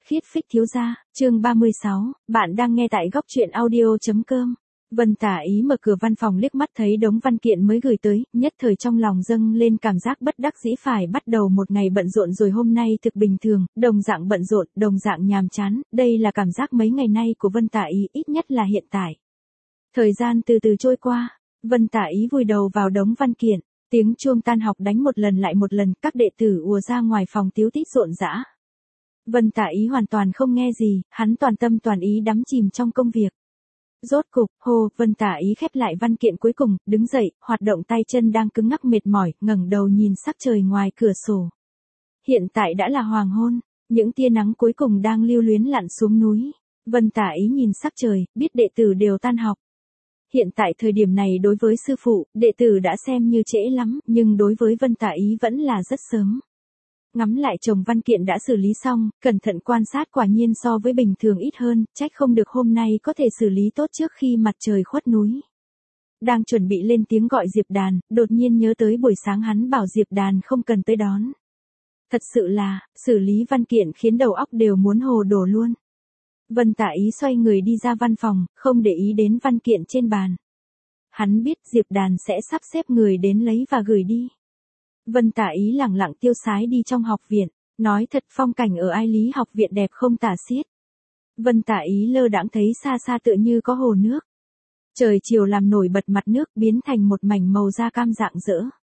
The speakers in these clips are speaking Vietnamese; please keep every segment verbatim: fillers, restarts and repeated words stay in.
Khiết phích thiếu gia, chương ba mươi sáu, bạn đang nghe tại góc truyện audio.com. Vân Tả Ý mở cửa văn phòng liếc mắt thấy đống văn kiện mới gửi tới, nhất thời trong lòng dâng lên cảm giác bất đắc dĩ phải bắt đầu một ngày bận rộn rồi hôm nay thực bình thường, đồng dạng bận rộn, đồng dạng nhàm chán, đây là cảm giác mấy ngày nay của Vân Tả Ý, ít nhất là hiện tại. Thời gian từ từ trôi qua, Vân Tả Ý vùi đầu vào đống văn kiện, tiếng chuông tan học đánh một lần lại một lần, các đệ tử ùa ra ngoài phòng tíu tít rộn rã. Vân Tả Ý hoàn toàn không nghe gì, hắn toàn tâm toàn ý đắm chìm trong công việc. Rốt cục, hô, Vân Tả Ý khép lại văn kiện cuối cùng, đứng dậy, hoạt động tay chân đang cứng ngắc mệt mỏi, ngẩng đầu nhìn sắc trời ngoài cửa sổ. Hiện tại đã là hoàng hôn, những tia nắng cuối cùng đang lưu luyến lặn xuống núi. Vân Tả Ý nhìn sắc trời, biết đệ tử đều tan học. Hiện tại thời điểm này đối với sư phụ, đệ tử đã xem như trễ lắm, nhưng đối với Vân Tả Ý vẫn là rất sớm. Ngắm lại chồng văn kiện đã xử lý xong, cẩn thận quan sát quả nhiên so với bình thường ít hơn, trách không được hôm nay có thể xử lý tốt trước khi mặt trời khuất núi. Đang chuẩn bị lên tiếng gọi Diệp Đàn, đột nhiên nhớ tới buổi sáng hắn bảo Diệp Đàn không cần tới đón. Thật sự là, xử lý văn kiện khiến đầu óc đều muốn hồ đồ luôn. Vân Tả Ý xoay người đi ra văn phòng, không để ý đến văn kiện trên bàn. Hắn biết Diệp Đàn sẽ sắp xếp người đến lấy và gửi đi. Vân Tả Ý lẳng lặng tiêu sái đi trong học viện, nói thật phong cảnh ở Ai Lý học viện đẹp không tả xiết. Vân Tả Ý lơ đãng thấy xa xa tựa như có hồ nước. Trời chiều làm nổi bật mặt nước biến thành một mảnh màu da cam rạng rỡ.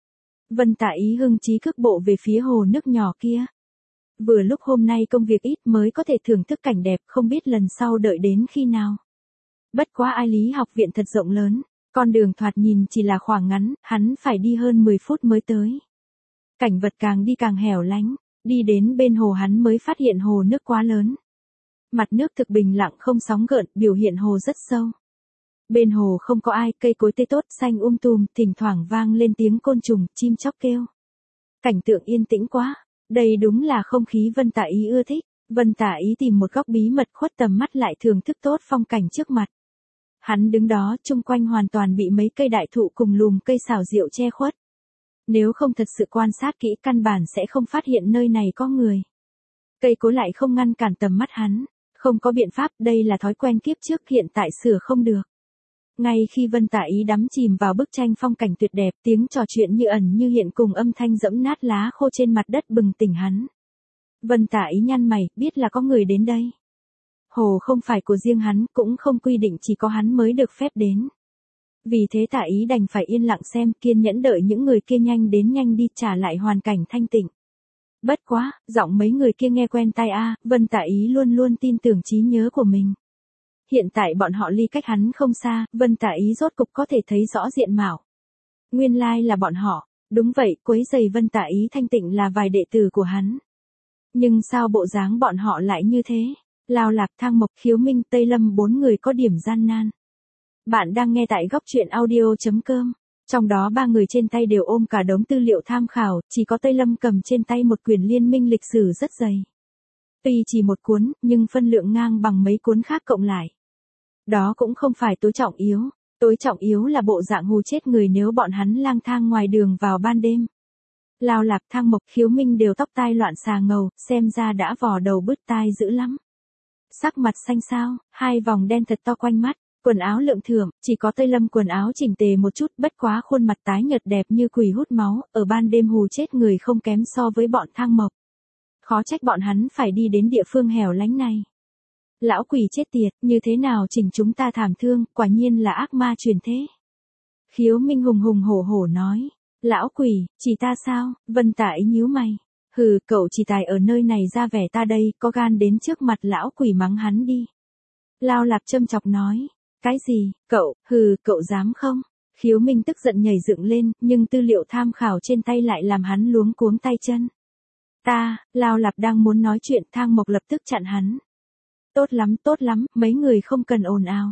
Vân Tả Ý hưng trí cước bộ về phía hồ nước nhỏ kia. Vừa lúc hôm nay công việc ít mới có thể thưởng thức cảnh đẹp, không biết lần sau đợi đến khi nào. Bất quá Ai Lý học viện thật rộng lớn, con đường thoạt nhìn chỉ là khoảng ngắn, hắn phải đi hơn mười phút mới tới. Cảnh vật càng đi càng hẻo lánh, đi đến bên hồ hắn mới phát hiện hồ nước quá lớn. Mặt nước thực bình lặng không sóng gợn, biểu hiện hồ rất sâu. Bên hồ không có ai, cây cối tươi tốt xanh um tùm, thỉnh thoảng vang lên tiếng côn trùng, chim chóc kêu. Cảnh tượng yên tĩnh quá, đây đúng là không khí Vân Tả Ý ưa thích. Vân Tả Ý tìm một góc bí mật khuất tầm mắt lại thưởng thức tốt phong cảnh trước mặt. Hắn đứng đó, chung quanh hoàn toàn bị mấy cây đại thụ cùng lùm cây xảo diệu che khuất. Nếu không thật sự quan sát kỹ căn bản sẽ không phát hiện nơi này có người. Cây cối lại không ngăn cản tầm mắt hắn, không có biện pháp, đây là thói quen kiếp trước hiện tại sửa không được. Ngay khi Vân Tả Ý đắm chìm vào bức tranh phong cảnh tuyệt đẹp, tiếng trò chuyện như ẩn như hiện cùng âm thanh dẫm nát lá khô trên mặt đất bừng tỉnh hắn. Vân Tả Ý nhăn mày, biết là có người đến đây. Hồ không phải của riêng hắn, cũng không quy định chỉ có hắn mới được phép đến. Vì thế Tả Ý đành phải yên lặng xem, kiên nhẫn đợi những người kia nhanh đến nhanh đi trả lại hoàn cảnh thanh tịnh. Bất quá, giọng mấy người kia nghe quen tai a, Vân Tả Ý luôn luôn tin tưởng trí nhớ của mình. Hiện tại bọn họ ly cách hắn không xa, Vân Tả Ý rốt cục có thể thấy rõ diện mạo. Nguyên lai là bọn họ, đúng vậy, quấy rầy Vân Tả Ý thanh tịnh là vài đệ tử của hắn. Nhưng sao bộ dáng bọn họ lại như thế? Lao Lạc, Thang Mộc, Khiếu Minh, Tây Lâm bốn người có điểm gian nan. Bạn đang nghe tại góc truyện audio.com. Trong đó ba người trên tay đều ôm cả đống tư liệu tham khảo, chỉ có Tây Lâm cầm trên tay một quyển liên minh lịch sử rất dày. Tuy chỉ một cuốn, nhưng phân lượng ngang bằng mấy cuốn khác cộng lại. Đó cũng không phải tối trọng yếu, tối trọng yếu là bộ dạng hù chết người nếu bọn hắn lang thang ngoài đường vào ban đêm. Lao Lạc, Thang Mộc, Khiếu Minh đều tóc tai loạn xà ngầu, xem ra đã vò đầu bứt tai dữ lắm. Sắc mặt xanh xao, hai vòng đen thật to quanh mắt. Quần áo lượm thượm, chỉ có Tây Lâm quần áo chỉnh tề một chút, bất quá khuôn mặt tái nhợt đẹp như quỷ hút máu, ở ban đêm hù chết người không kém so với bọn Thang Mộc. Khó trách bọn hắn phải đi đến địa phương hẻo lánh này. Lão quỷ chết tiệt, như thế nào chỉnh chúng ta thảm thương, quả nhiên là ác ma truyền thế. Khiếu Minh hùng hùng hổ hổ nói, lão quỷ, chỉ ta sao? Vân Tả Ý nhíu mày. Hừ, cậu chỉ tài ở nơi này ra vẻ ta đây, có gan đến trước mặt lão quỷ mắng hắn đi. Lao Lạc châm chọc nói. Cái gì, cậu, hừ, cậu dám không? Khiếu Minh tức giận nhảy dựng lên, nhưng tư liệu tham khảo trên tay lại làm hắn luống cuống tay chân. Ta, Lao Lạc đang muốn nói chuyện, Thang Mộc lập tức chặn hắn. Tốt lắm, tốt lắm, mấy người không cần ồn ào.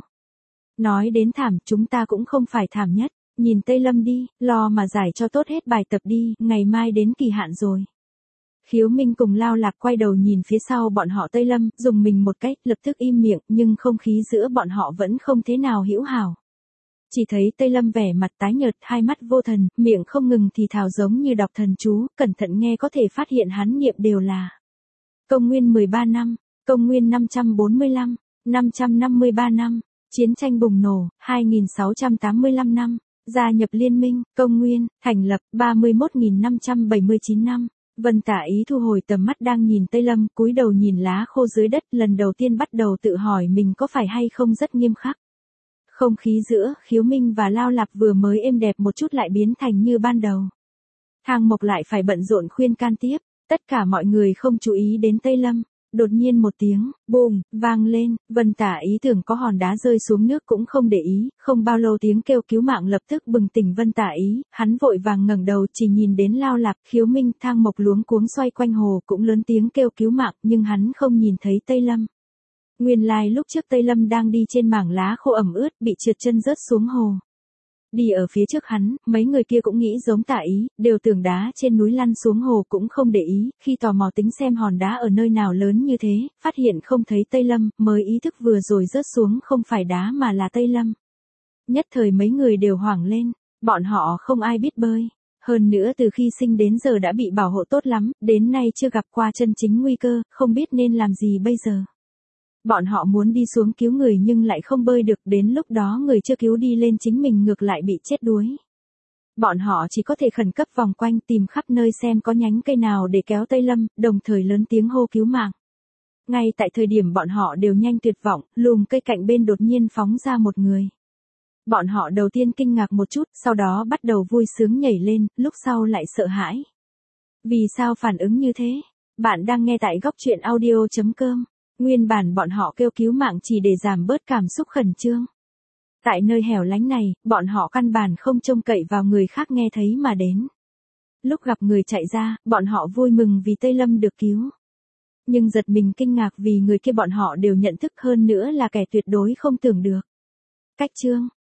Nói đến thảm, chúng ta cũng không phải thảm nhất, nhìn Tây Lâm đi, lo mà giải cho tốt hết bài tập đi, ngày mai đến kỳ hạn rồi. Khiếu Minh cùng Lao Lạc quay đầu nhìn phía sau bọn họ Tây Lâm, dùng mình một cách, lập tức im miệng, nhưng không khí giữa bọn họ vẫn không thế nào hữu hảo. Chỉ thấy Tây Lâm vẻ mặt tái nhợt, hai mắt vô thần, miệng không ngừng thì thào giống như đọc thần chú, cẩn thận nghe có thể phát hiện hắn niệm đều là. Công nguyên mười ba năm, Công nguyên năm trăm bốn mươi lăm, năm trăm năm mươi ba năm, chiến tranh bùng nổ, hai nghìn sáu trăm tám mươi lăm năm, gia nhập liên minh, công nguyên, thành lập, ba mươi mốt nghìn năm trăm bảy mươi chín năm. Vân Tả Ý thu hồi tầm mắt đang nhìn Tây Lâm, cúi đầu nhìn lá khô dưới đất, lần đầu tiên bắt đầu tự hỏi mình có phải hay không rất nghiêm khắc. Không khí giữa Khiếu Minh và Lao Lạp vừa mới êm đẹp một chút lại biến thành như ban đầu. Thang Mộc lại phải bận rộn khuyên can tiếp, tất cả mọi người không chú ý đến Tây Lâm. Đột nhiên một tiếng, bùm, vang lên, Vân Tả Ý tưởng có hòn đá rơi xuống nước cũng không để ý, không bao lâu tiếng kêu cứu mạng lập tức bừng tỉnh Vân Tả Ý, hắn vội vàng ngẩng đầu chỉ nhìn đến Lao Lạp, Khiếu Minh, Thang Mộc luống cuống xoay quanh hồ cũng lớn tiếng kêu cứu mạng nhưng hắn không nhìn thấy Tây Lâm. Nguyên lai lúc trước Tây Lâm đang đi trên mảng lá khô ẩm ướt bị trượt chân rớt xuống hồ. Đi ở phía trước hắn, mấy người kia cũng nghĩ giống Tả Ý, đều tưởng đá trên núi lăn xuống hồ cũng không để ý, khi tò mò tính xem hòn đá ở nơi nào lớn như thế, phát hiện không thấy Tây Lâm, mới ý thức vừa rồi rớt xuống không phải đá mà là Tây Lâm. Nhất thời mấy người đều hoảng lên, bọn họ không ai biết bơi, hơn nữa từ khi sinh đến giờ đã bị bảo hộ tốt lắm, đến nay chưa gặp qua chân chính nguy cơ, không biết nên làm gì bây giờ. Bọn họ muốn đi xuống cứu người nhưng lại không bơi được, đến lúc đó người chưa cứu đi lên chính mình ngược lại bị chết đuối. Bọn họ chỉ có thể khẩn cấp vòng quanh tìm khắp nơi xem có nhánh cây nào để kéo Tây Lâm, đồng thời lớn tiếng hô cứu mạng. Ngay tại thời điểm bọn họ đều nhanh tuyệt vọng, lùm cây cạnh bên đột nhiên phóng ra một người. Bọn họ đầu tiên kinh ngạc một chút, sau đó bắt đầu vui sướng nhảy lên, lúc sau lại sợ hãi. Vì sao phản ứng như thế? Bạn đang nghe tại góc truyện audio chấm com. Nguyên bản bọn họ kêu cứu mạng chỉ để giảm bớt cảm xúc khẩn trương. Tại nơi hẻo lánh này, bọn họ căn bản không trông cậy vào người khác nghe thấy mà đến. Lúc gặp người chạy ra, bọn họ vui mừng vì Tây Lâm được cứu. Nhưng giật mình kinh ngạc vì người kia bọn họ đều nhận thức hơn nữa là kẻ tuyệt đối không tưởng được. Cách chương